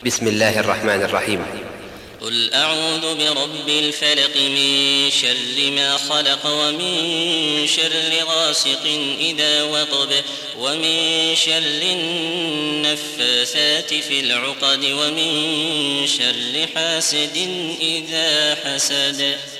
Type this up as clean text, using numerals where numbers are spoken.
بسم الله الرحمن الرحيم. قل أعوذ برب الفلق من شر ما خلق ومن شر غاسق إذا وقب ومن شر النفاثات في العقد ومن شر حاسد إذا حسد.